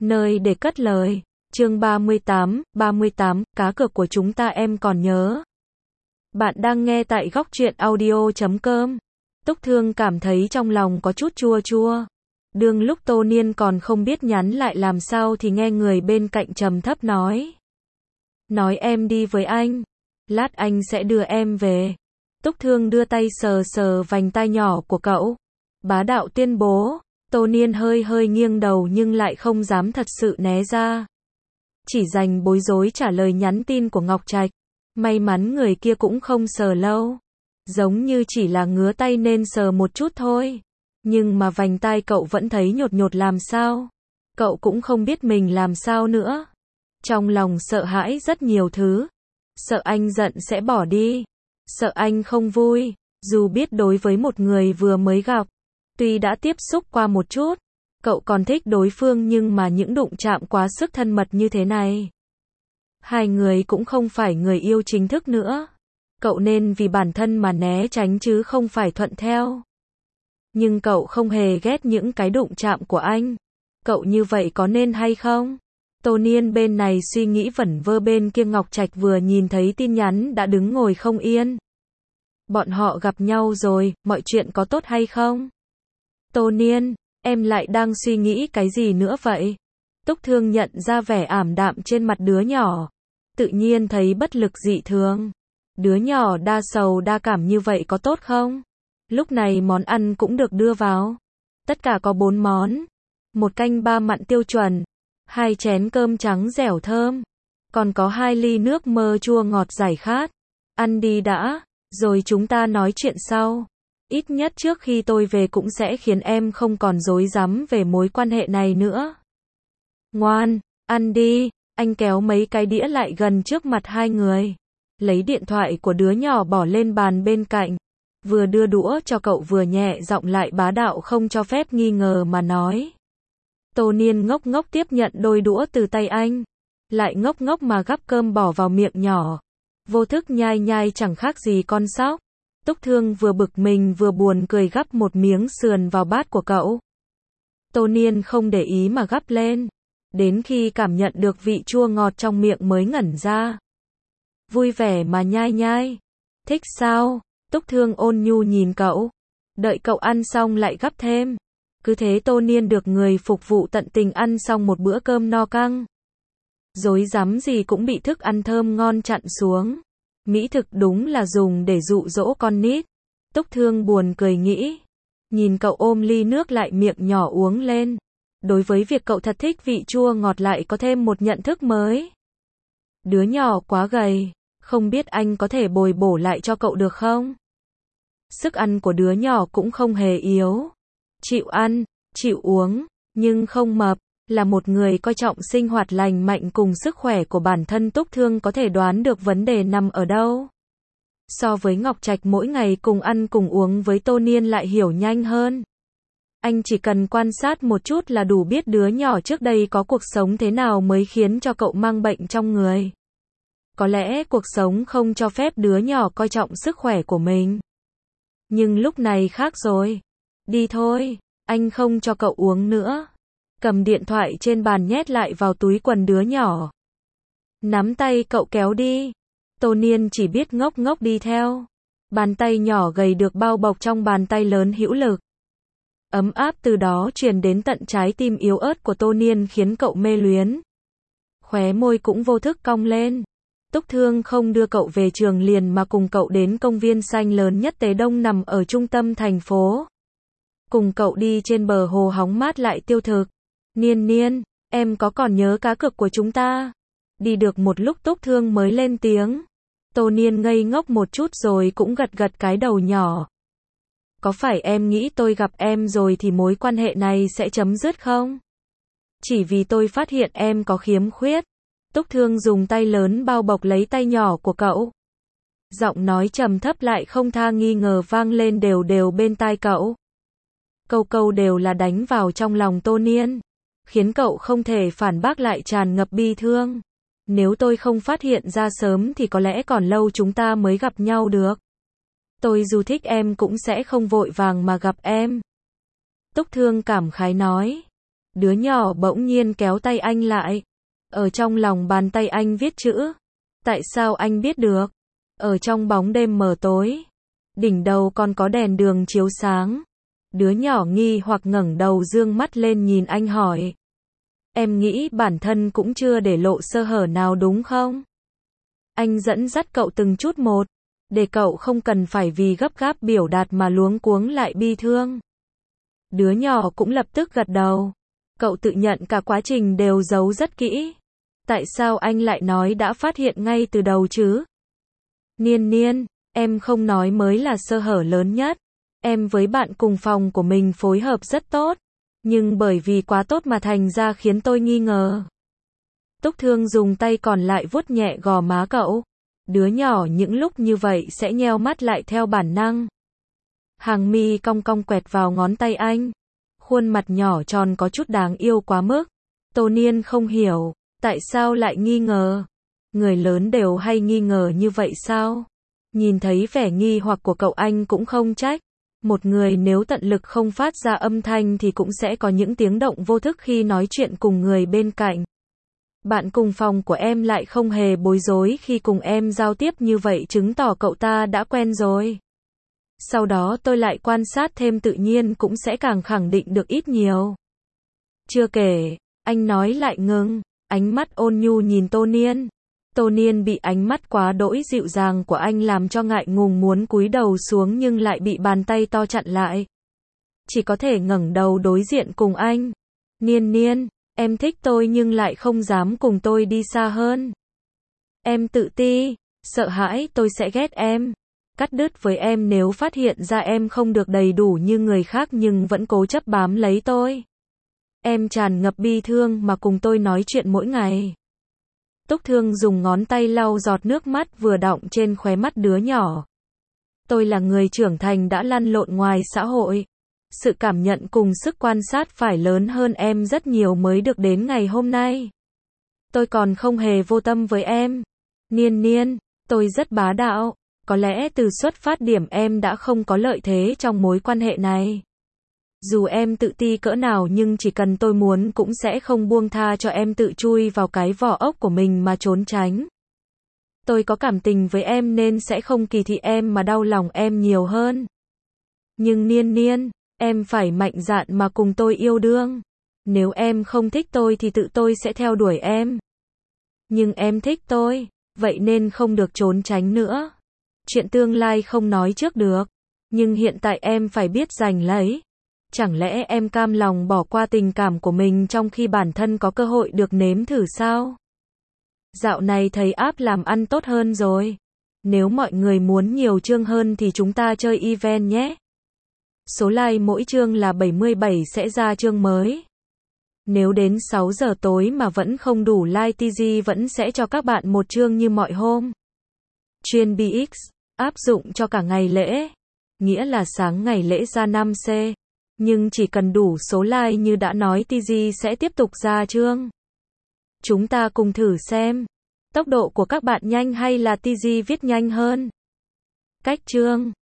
nơi để cất lời. Chương 38, cá cược của chúng ta em còn nhớ. Bạn đang nghe tại góc truyện audio.com. Túc Thương cảm thấy trong lòng có chút chua chua. Đương lúc Tô Niên còn không biết nhắn lại làm sao thì nghe người bên cạnh trầm thấp nói. Nói em đi với anh. Lát anh sẽ đưa em về. Túc Thương đưa tay sờ sờ vành tai nhỏ của cậu. Bá đạo tuyên bố. Tô Niên hơi nghiêng đầu nhưng lại không dám thật sự né ra. Chỉ dành bối rối trả lời nhắn tin của Ngọc Trạch. May mắn người kia cũng không sờ lâu. Giống như chỉ là ngứa tay nên sờ một chút thôi. Nhưng mà vành tai cậu vẫn thấy nhột nhột làm sao. Cậu cũng không biết mình làm sao nữa. Trong lòng sợ hãi rất nhiều thứ. Sợ anh giận sẽ bỏ đi. Sợ anh không vui. Dù biết đối với một người vừa mới gặp. Tuy đã tiếp xúc qua một chút. Cậu còn thích đối phương nhưng mà những đụng chạm quá sức thân mật như thế này. Hai người cũng không phải người yêu chính thức nữa. Cậu nên vì bản thân mà né tránh chứ không phải thuận theo. Nhưng cậu không hề ghét những cái đụng chạm của anh. Cậu như vậy có nên hay không? Tô Niên bên này suy nghĩ vẩn vơ, bên kia Ngọc Trạch vừa nhìn thấy tin nhắn đã đứng ngồi không yên. Bọn họ gặp nhau rồi, mọi chuyện có tốt hay không? Tô Niên, em lại đang suy nghĩ cái gì nữa vậy? Túc Thương nhận ra vẻ ảm đạm trên mặt đứa nhỏ. Tự nhiên thấy bất lực dị thường. Đứa nhỏ đa sầu đa cảm như vậy có tốt không? Lúc này món ăn cũng được đưa vào. Tất cả có 4 món. 1 canh 3 mặn tiêu chuẩn. 2 chén cơm trắng dẻo thơm. Còn có 2 ly nước mơ chua ngọt giải khát. Ăn đi đã, rồi chúng ta nói chuyện sau. Ít nhất trước khi tôi về cũng sẽ khiến em không còn rối rắm về mối quan hệ này nữa. Ngoan, ăn đi. Anh kéo mấy cái đĩa lại gần trước mặt hai người. Lấy điện thoại của đứa nhỏ bỏ lên bàn bên cạnh. Vừa đưa đũa cho cậu vừa nhẹ giọng lại bá đạo không cho phép nghi ngờ mà nói. Tô Niên ngốc ngốc tiếp nhận đôi đũa từ tay anh. Lại ngốc ngốc mà gắp cơm bỏ vào miệng nhỏ. Vô thức nhai nhai chẳng khác gì con sóc. Túc Thương vừa bực mình vừa buồn cười gắp một miếng sườn vào bát của cậu. Tô Niên không để ý mà gắp lên. Đến khi cảm nhận được vị chua ngọt trong miệng mới ngẩn ra. Vui vẻ mà nhai nhai. Thích sao? Túc Thương ôn nhu nhìn cậu. Đợi cậu ăn xong lại gắp thêm. Cứ thế Tô Niên được người phục vụ tận tình ăn xong một bữa cơm no căng. Rối rắm gì cũng bị thức ăn thơm ngon chặn xuống. Mỹ thực đúng là dùng để dụ dỗ con nít. Túc Thương buồn cười nghĩ. Nhìn cậu ôm ly nước lại miệng nhỏ uống lên. Đối với việc cậu thật thích vị chua ngọt lại có thêm một nhận thức mới. Đứa nhỏ quá gầy, không biết anh có thể bồi bổ lại cho cậu được không? Sức ăn của đứa nhỏ cũng không hề yếu. Chịu ăn, chịu uống, nhưng không mập. Là một người coi trọng sinh hoạt lành mạnh cùng sức khỏe của bản thân, Túc Thương có thể đoán được vấn đề nằm ở đâu. So với Ngọc Trạch mỗi ngày cùng ăn cùng uống với Tô Niên lại hiểu nhanh hơn. Anh chỉ cần quan sát một chút là đủ biết đứa nhỏ trước đây có cuộc sống thế nào mới khiến cho cậu mang bệnh trong người. Có lẽ cuộc sống không cho phép đứa nhỏ coi trọng sức khỏe của mình. Nhưng lúc này khác rồi. Đi thôi, anh không cho cậu uống nữa. Cầm điện thoại trên bàn nhét lại vào túi quần đứa nhỏ. Nắm tay cậu kéo đi. Tô Niên chỉ biết ngốc ngốc đi theo. Bàn tay nhỏ gầy được bao bọc trong bàn tay lớn hữu lực. Ấm áp từ đó truyền đến tận trái tim yếu ớt của Tô Niên khiến cậu mê luyến. Khóe môi cũng vô thức cong lên. Túc Thương không đưa cậu về trường liền mà cùng cậu đến công viên xanh lớn nhất Tế Đông nằm ở trung tâm thành phố. Cùng cậu đi trên bờ hồ hóng mát lại tiêu thực. Niên, em có còn nhớ cá cược của chúng ta? Đi được một lúc Túc Thương mới lên tiếng. Tô Niên ngây ngốc một chút rồi cũng gật gật cái đầu nhỏ. Có phải em nghĩ tôi gặp em rồi thì mối quan hệ này sẽ chấm dứt không? Chỉ vì tôi phát hiện em có khiếm khuyết. Túc Thương dùng tay lớn bao bọc lấy tay nhỏ của cậu. Giọng nói trầm thấp lại không tha nghi ngờ vang lên đều đều bên tai cậu. Câu câu đều là đánh vào trong lòng Tô Niên. Khiến cậu không thể phản bác lại tràn ngập bi thương. Nếu tôi không phát hiện ra sớm thì có lẽ còn lâu chúng ta mới gặp nhau được. Tôi dù thích em cũng sẽ không vội vàng mà gặp em. Túc Thương cảm khái nói. Đứa nhỏ bỗng nhiên kéo tay anh lại. Ở trong lòng bàn tay anh viết chữ. Tại sao anh biết được? Ở trong bóng đêm mờ tối. Đỉnh đầu còn có đèn đường chiếu sáng. Đứa nhỏ nghi hoặc ngẩng đầu dương mắt lên nhìn anh hỏi. Em nghĩ bản thân cũng chưa để lộ sơ hở nào đúng không? Anh dẫn dắt cậu từng chút một. Để cậu không cần phải vì gấp gáp biểu đạt mà luống cuống lại bi thương. Đứa nhỏ cũng lập tức gật đầu. Cậu tự nhận cả quá trình đều giấu rất kỹ. Tại sao anh lại nói đã phát hiện ngay từ đầu chứ? Niên Niên, em không nói mới là sơ hở lớn nhất. Em với bạn cùng phòng của mình phối hợp rất tốt. Nhưng bởi vì quá tốt mà thành ra khiến tôi nghi ngờ. Túc Thương dùng tay còn lại vuốt nhẹ gò má cậu. Đứa nhỏ những lúc như vậy sẽ nheo mắt lại theo bản năng. Hàng mi cong cong quẹt vào ngón tay anh. Khuôn mặt nhỏ tròn có chút đáng yêu quá mức. Tô Niên không hiểu, tại sao lại nghi ngờ? Người lớn đều hay nghi ngờ như vậy sao? Nhìn thấy vẻ nghi hoặc của cậu anh cũng không trách. Một người nếu tận lực không phát ra âm thanh thì cũng sẽ có những tiếng động vô thức khi nói chuyện cùng người bên cạnh. Bạn cùng phòng của em lại không hề bối rối khi cùng em giao tiếp như vậy chứng tỏ cậu ta đã quen rồi. Sau đó tôi lại quan sát thêm tự nhiên cũng sẽ càng khẳng định được ít nhiều. Chưa kể, anh nói lại ngừng, ánh mắt ôn nhu nhìn Tô Niên. Tô Niên bị ánh mắt quá đỗi dịu dàng của anh làm cho ngại ngùng muốn cúi đầu xuống nhưng lại bị bàn tay to chặn lại. Chỉ có thể ngẩng đầu đối diện cùng anh. Niên Niên, em thích tôi nhưng lại không dám cùng tôi đi xa hơn. Em tự ti, sợ hãi tôi sẽ ghét em. Cắt đứt với em nếu phát hiện ra em không được đầy đủ như người khác nhưng vẫn cố chấp bám lấy tôi. Em tràn ngập bi thương mà cùng tôi nói chuyện mỗi ngày. Túc Thương dùng ngón tay lau giọt nước mắt vừa đọng trên khóe mắt đứa nhỏ. Tôi là người trưởng thành đã lăn lộn ngoài xã hội. Sự cảm nhận cùng sức quan sát phải lớn hơn em rất nhiều mới được đến ngày hôm nay. Tôi còn không hề vô tâm với em. Niên Niên, tôi rất bá đạo. Có lẽ từ xuất phát điểm em đã không có lợi thế trong mối quan hệ này. Dù em tự ti cỡ nào nhưng chỉ cần tôi muốn cũng sẽ không buông tha cho em tự chui vào cái vỏ ốc của mình mà trốn tránh. Tôi có cảm tình với em nên sẽ không kỳ thị em mà đau lòng em nhiều hơn. Nhưng Niên Niên, em phải mạnh dạn mà cùng tôi yêu đương. Nếu em không thích tôi thì tự tôi sẽ theo đuổi em. Nhưng em thích tôi, vậy nên không được trốn tránh nữa. Chuyện tương lai không nói trước được, nhưng hiện tại em phải biết giành lấy. Chẳng lẽ em cam lòng bỏ qua tình cảm của mình trong khi bản thân có cơ hội được nếm thử sao? Dạo này thấy app làm ăn tốt hơn rồi. Nếu mọi người muốn nhiều chương hơn thì chúng ta chơi event nhé. Số like mỗi chương là 77 sẽ ra chương mới. Nếu đến 6 giờ tối mà vẫn không đủ like TG vẫn sẽ cho các bạn một chương như mọi hôm. Chuyên BX, áp dụng cho cả ngày lễ. Nghĩa là sáng ngày lễ ra 5C. Nhưng chỉ cần đủ số like như đã nói TG sẽ tiếp tục ra chương. Chúng ta cùng thử xem. Tốc độ của các bạn nhanh hay là TG viết nhanh hơn? Cách chương.